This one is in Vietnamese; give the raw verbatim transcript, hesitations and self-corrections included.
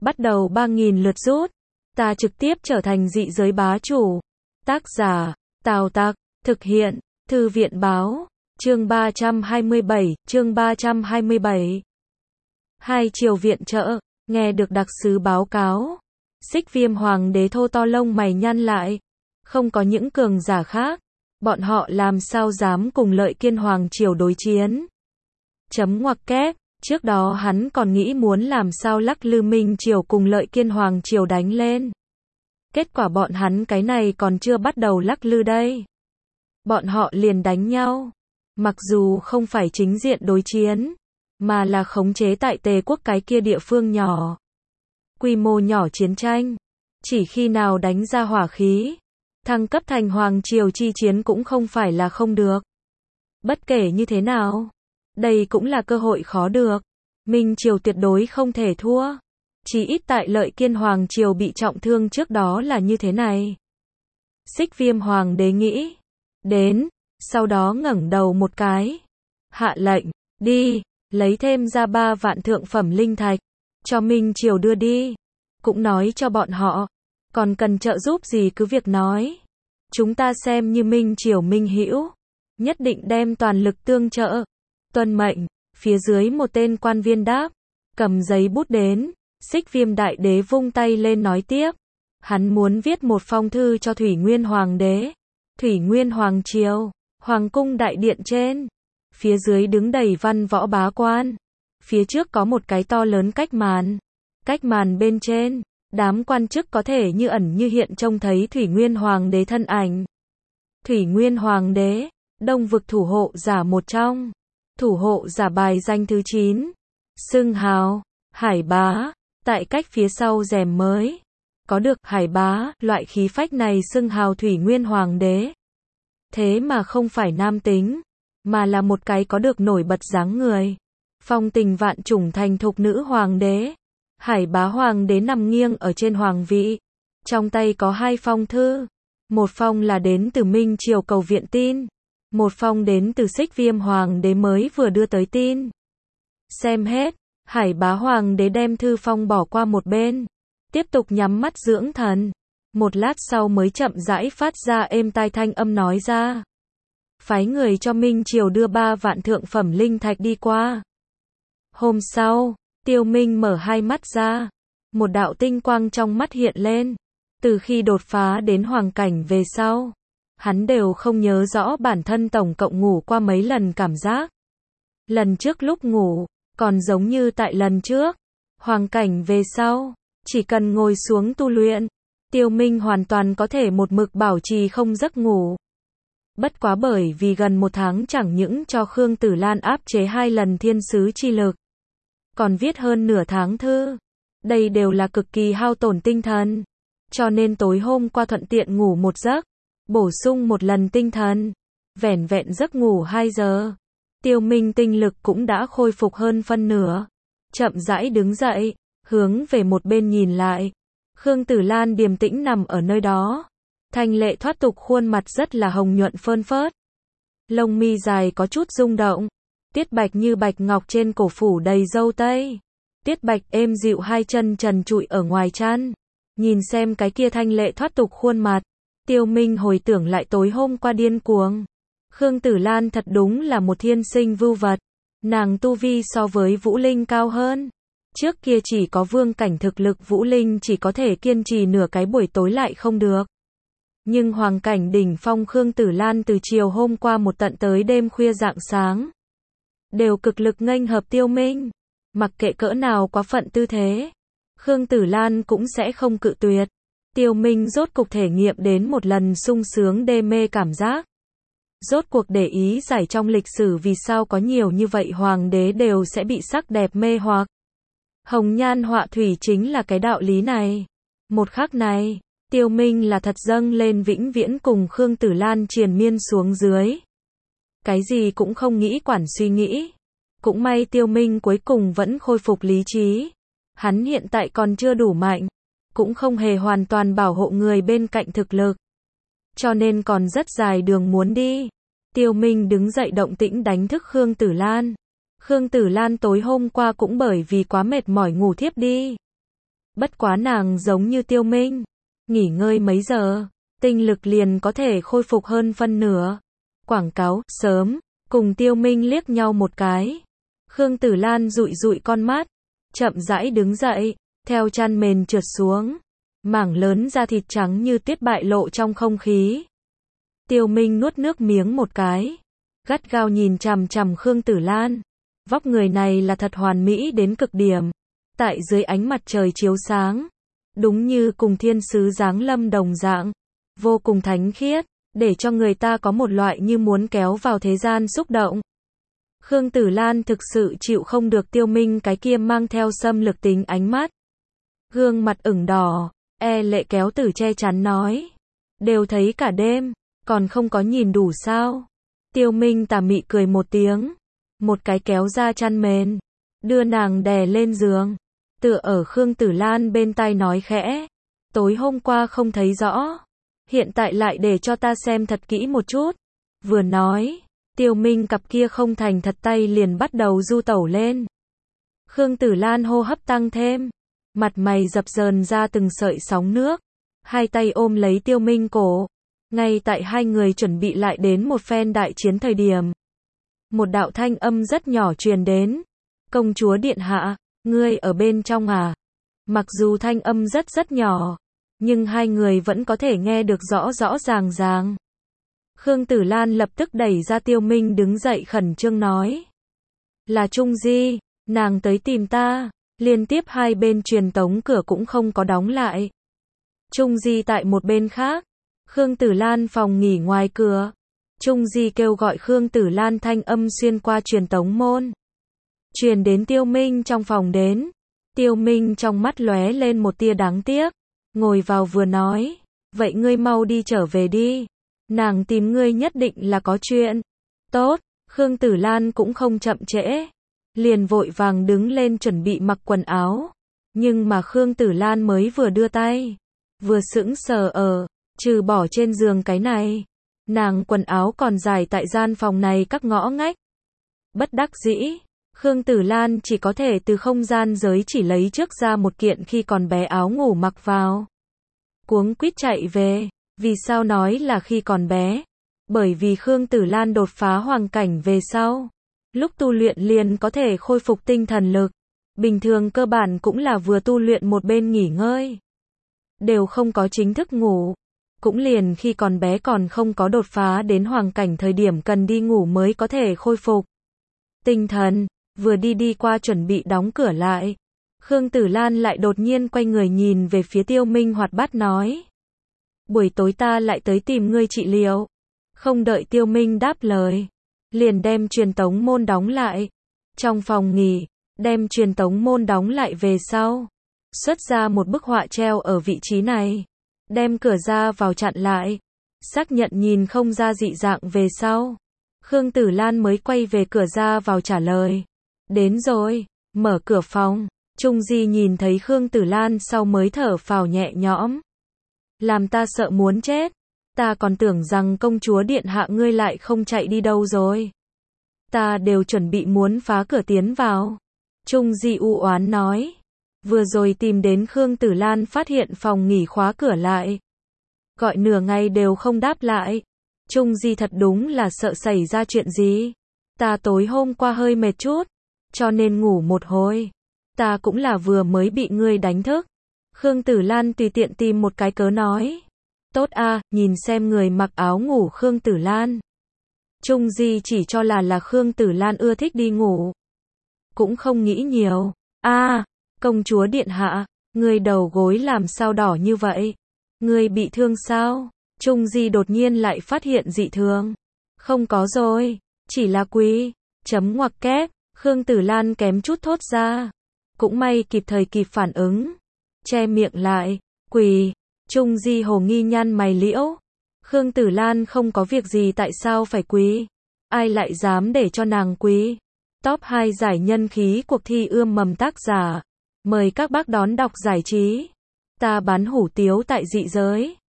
bắt đầu ba nghìn lượt rút. Ta trực tiếp trở thành dị giới bá chủ. Tác giả, Tào Tặc, thực hiện, Thư viện báo, chương ba trăm hai mươi bảy, chương ba trăm hai mươi bảy. Hai triều viện trợ, nghe được đặc sứ báo cáo. Xích Viêm Hoàng đế thô to lông mày nhăn lại. Không có những cường giả khác, bọn họ làm sao dám cùng Lợi Kiên Hoàng triều đối chiến. Chấm ngoặc kép, trước đó hắn còn nghĩ muốn làm sao lắc lư Minh triều cùng Lợi Kiên Hoàng triều đánh lên. Kết quả bọn hắn cái này còn chưa bắt đầu lắc lư đây. Bọn họ liền đánh nhau. Mặc dù không phải chính diện đối chiến, mà là khống chế tại Tề quốc cái kia địa phương nhỏ. Quy mô nhỏ chiến tranh. Chỉ khi nào đánh ra hỏa khí, thăng cấp thành Hoàng triều chi chiến cũng không phải là không được. Bất kể như thế nào, đây cũng là cơ hội khó được. Minh triều tuyệt đối không thể thua. Chỉ ít tại Lợi Kiên Hoàng triều bị trọng thương trước đó là như thế này. Xích Viêm Hoàng đế nghĩ đến, sau đó ngẩng đầu một cái, hạ lệnh, đi, lấy thêm ra ba vạn thượng phẩm linh thạch, cho Minh triều đưa đi. Cũng nói cho bọn họ, còn cần trợ giúp gì cứ việc nói. Chúng ta xem như Minh triều minh hữu, nhất định đem toàn lực tương trợ. Tuân mệnh. Phía dưới một tên quan viên đáp, cầm giấy bút đến. Xích Viêm đại đế vung tay lên nói tiếp. Hắn muốn viết một phong thư cho Thủy Nguyên Hoàng đế. Thủy Nguyên Hoàng triều, Hoàng cung đại điện trên. Phía dưới đứng đầy văn võ bá quan. Phía trước có một cái to lớn cách màn. Cách màn bên trên, đám quan chức có thể như ẩn như hiện trông thấy Thủy Nguyên Hoàng đế thân ảnh. Thủy Nguyên Hoàng đế, Đông vực thủ hộ giả một trong. Thủ hộ giả bài danh thứ chín. Xưng hào, Hải bá. Tại cách phía sau rèm mới, có được Hải bá, loại khí phách này xưng hào Thủy Nguyên Hoàng đế. Thế mà không phải nam tính, mà là một cái có được nổi bật dáng người. Phong tình vạn chủng thành thục nữ hoàng đế. Hải bá hoàng đế nằm nghiêng ở trên hoàng vị. Trong tay có hai phong thư. Một phong là đến từ Minh triều cầu viện tin. Một phong đến từ Xích Viêm Hoàng đế mới vừa đưa tới tin. Xem hết, Hải bá hoàng đế đem thư phong bỏ qua một bên. Tiếp tục nhắm mắt dưỡng thần. Một lát sau mới chậm rãi phát ra êm tai thanh âm nói ra. Phái người cho Minh triều đưa ba vạn thượng phẩm linh thạch đi qua. Hôm sau, Tiêu Minh mở hai mắt ra. Một đạo tinh quang trong mắt hiện lên. Từ khi đột phá đến hoàng cảnh về sau, hắn đều không nhớ rõ bản thân tổng cộng ngủ qua mấy lần cảm giác. Lần trước lúc ngủ, còn giống như tại lần trước. Hoàng cảnh về sau, chỉ cần ngồi xuống tu luyện, Tiêu Minh hoàn toàn có thể một mực bảo trì không giấc ngủ. Bất quá bởi vì gần một tháng chẳng những cho Khương Tử Lan áp chế hai lần thiên sứ chi lực, còn viết hơn nửa tháng thư. Đây đều là cực kỳ hao tổn tinh thần. Cho nên tối hôm qua thuận tiện ngủ một giấc, bổ sung một lần tinh thần. Vẻn vẹn giấc ngủ hai giờ. Tiêu Minh tinh lực cũng đã khôi phục hơn phân nửa. Chậm rãi đứng dậy, hướng về một bên nhìn lại. Khương Tử Lan điềm tĩnh nằm ở nơi đó. Thanh lệ thoát tục khuôn mặt rất là hồng nhuận phơn phớt. Lông mi dài có chút rung động. Tiết bạch như bạch ngọc trên cổ phủ đầy râu tây. Tiết bạch êm dịu hai chân trần trụi ở ngoài chăn. Nhìn xem cái kia thanh lệ thoát tục khuôn mặt. Tiêu Minh hồi tưởng lại tối hôm qua điên cuồng. Khương Tử Lan thật đúng là một thiên sinh vưu vật. Nàng tu vi so với Vũ Linh cao hơn. Trước kia chỉ có vương cảnh thực lực Vũ Linh chỉ có thể kiên trì nửa cái buổi tối lại không được. Nhưng hoàng cảnh đỉnh phong Khương Tử Lan từ chiều hôm qua một tận tới đêm khuya rạng sáng. Đều cực lực nghênh hợp Tiêu Minh. Mặc kệ cỡ nào quá phận tư thế, Khương Tử Lan cũng sẽ không cự tuyệt. Tiêu Minh rốt cục thể nghiệm đến một lần sung sướng đê mê cảm giác. Rốt cuộc để ý giải trong lịch sử vì sao có nhiều như vậy hoàng đế đều sẽ bị sắc đẹp mê hoặc. Hồng nhan họa thủy chính là cái đạo lý này. Một khắc này, Tiêu Minh là thật dâng lên vĩnh viễn cùng Khương Tử Lan triền miên xuống dưới. Cái gì cũng không nghĩ quản suy nghĩ. Cũng may Tiêu Minh cuối cùng vẫn khôi phục lý trí. Hắn hiện tại còn chưa đủ mạnh, cũng không hề hoàn toàn bảo hộ người bên cạnh thực lực. Cho nên còn rất dài đường muốn đi. Tiêu Minh đứng dậy động tĩnh đánh thức Khương Tử Lan. Khương Tử Lan tối hôm qua cũng bởi vì quá mệt mỏi ngủ thiếp đi. Bất quá nàng giống như Tiêu Minh, nghỉ ngơi mấy giờ, tinh lực liền có thể khôi phục hơn phân nửa. Quảng cáo, sớm, cùng Tiêu Minh liếc nhau một cái. Khương Tử Lan dụi dụi con mắt, chậm rãi đứng dậy, theo chăn mền trượt xuống. Mảng lớn da thịt trắng như tuyết bại lộ trong không khí. Tiêu Minh nuốt nước miếng một cái, gắt gao nhìn chằm chằm Khương Tử Lan. Vóc người này là thật hoàn mỹ đến cực điểm. Tại dưới ánh mặt trời chiếu sáng, đúng như cùng thiên sứ giáng lâm đồng dạng, vô cùng thánh khiết, để cho người ta có một loại như muốn kéo vào thế gian xúc động. Khương Tử Lan thực sự chịu không được Tiêu Minh cái kia mang theo xâm lược tính ánh mắt. Gương mặt ửng đỏ, e lệ kéo từ che chắn nói. Đều thấy cả đêm, còn không có nhìn đủ sao? Tiêu Minh tà mị cười một tiếng, một cái kéo ra chăn mền, đưa nàng đè lên giường, tựa ở Khương Tử Lan bên tai nói khẽ. Tối hôm qua không thấy rõ, hiện tại lại để cho ta xem thật kỹ một chút. Vừa nói, Tiêu Minh cặp kia không thành thật tay liền bắt đầu du tẩu lên. Khương Tử Lan hô hấp tăng thêm, mặt mày dập dờn ra từng sợi sóng nước, hai tay ôm lấy Tiêu Minh cổ. Ngay tại hai người chuẩn bị lại đến một phen đại chiến thời điểm, một đạo thanh âm rất nhỏ truyền đến. Công chúa điện hạ, ngươi ở bên trong à? Mặc dù thanh âm rất rất nhỏ, nhưng hai người vẫn có thể nghe được rõ rõ ràng ràng. Khương Tử Lan lập tức đẩy ra Tiêu Minh đứng dậy khẩn trương nói. Là Trung Di, nàng tới tìm ta. Liên tiếp hai bên truyền tống cửa cũng không có đóng lại. Trung Di tại một bên khác. Khương Tử Lan phòng nghỉ ngoài cửa. Trung Di kêu gọi Khương Tử Lan thanh âm xuyên qua truyền tống môn. Truyền đến Tiêu Minh trong phòng đến. Tiêu Minh trong mắt lóe lên một tia đáng tiếc. Ngồi vào vừa nói. Vậy ngươi mau đi trở về đi. Nàng tìm ngươi nhất định là có chuyện. Tốt, Khương Tử Lan cũng không chậm trễ. Liền vội vàng đứng lên chuẩn bị mặc quần áo. Nhưng mà Khương Tử Lan mới vừa đưa tay. Vừa sững sờ ở. Trừ bỏ trên giường cái này, nàng quần áo còn dài tại gian phòng này các ngõ ngách. Bất đắc dĩ, Khương Tử Lan chỉ có thể từ không gian giới chỉ lấy trước ra một kiện khi còn bé áo ngủ mặc vào. Cuống quýt chạy về, vì sao nói là khi còn bé? Bởi vì Khương Tử Lan đột phá hoàng cảnh về sau. Lúc tu luyện liền có thể khôi phục tinh thần lực. Bình thường cơ bản cũng là vừa tu luyện một bên nghỉ ngơi. Đều không có chính thức ngủ. Cũng liền khi còn bé còn không có đột phá đến hoàng cảnh thời điểm cần đi ngủ mới có thể khôi phục tinh thần. Vừa đi đi qua chuẩn bị đóng cửa lại, Khương Tử Lan lại đột nhiên quay người nhìn về phía Tiêu Minh hoạt bát nói. Buổi tối ta lại tới tìm ngươi trị liệu. Không đợi Tiêu Minh đáp lời, liền đem truyền tống môn đóng lại. Trong phòng nghỉ, đem truyền tống môn đóng lại về sau, xuất ra một bức họa treo ở vị trí này. Đem cửa ra vào chặn lại, xác nhận nhìn không ra dị dạng về sau. Khương Tử Lan mới quay về cửa ra vào trả lời. Đến rồi, mở cửa phòng. Trung Di nhìn thấy Khương Tử Lan sau mới thở phào nhẹ nhõm. Làm ta sợ muốn chết. Ta còn tưởng rằng công chúa điện hạ ngươi lại không chạy đi đâu rồi. Ta đều chuẩn bị muốn phá cửa tiến vào. Trung Di u oán nói. Vừa rồi tìm đến Khương Tử Lan phát hiện phòng nghỉ khóa cửa lại. Gọi nửa ngày đều không đáp lại. Trung Di thật đúng là sợ xảy ra chuyện gì. Ta tối hôm qua hơi mệt chút, cho nên ngủ một hồi. Ta cũng là vừa mới bị ngươi đánh thức. Khương Tử Lan tùy tiện tìm một cái cớ nói. Tốt a, nhìn xem người mặc áo ngủ Khương Tử Lan. Trung Di chỉ cho là là Khương Tử Lan ưa thích đi ngủ. Cũng không nghĩ nhiều. A, công chúa điện hạ, ngươi đầu gối làm sao đỏ như vậy? Ngươi bị thương sao? Trung Di đột nhiên lại phát hiện dị thường. Không có rồi, chỉ là quỳ. Chấm ngoặc kép, Khương Tử Lan kém chút thốt ra. Cũng may kịp thời kịp phản ứng. Che miệng lại, quỳ. Trung Di hồ nghi nhăn mày liễu. Khương Tử Lan không có việc gì tại sao phải quỳ? Ai lại dám để cho nàng quỳ? Top hai giải nhân khí cuộc thi ươm mầm tác giả. Mời các bác đón đọc giải trí. Ta bán hủ tiếu tại dị giới.